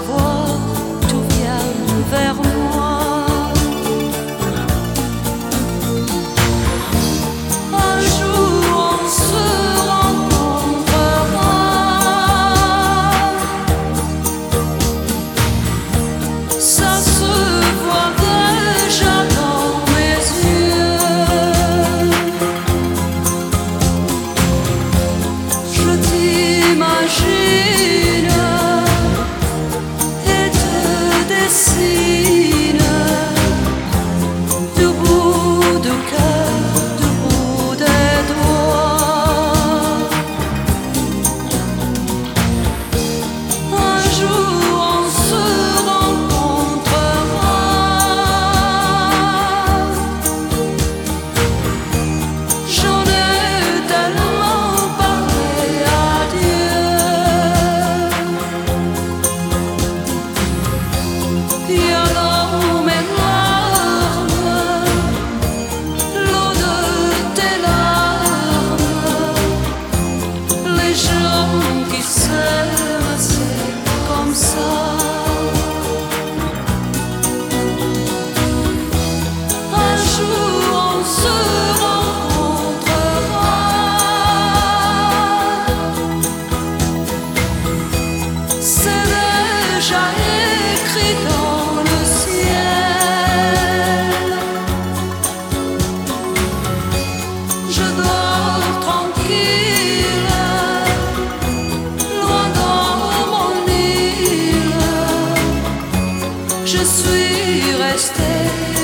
savoir, tout vient vers moi. Un jour on se rencontrera, ça se voit déjà dans mes yeux. Je t'imagine et te dessine du bout du cœur, du bout des doigts. Un jour on se rencontrera, j'en ai tellement parlé à Dieu. Il y a dans mes larmes l'eau de tes larmes. Les gens qui s'aiment, c'est comme ça. Un jour on se rencontrera, c'est déjà écrit dans le ciel. Je dors tranquille, loin dans mon île. Je suis restée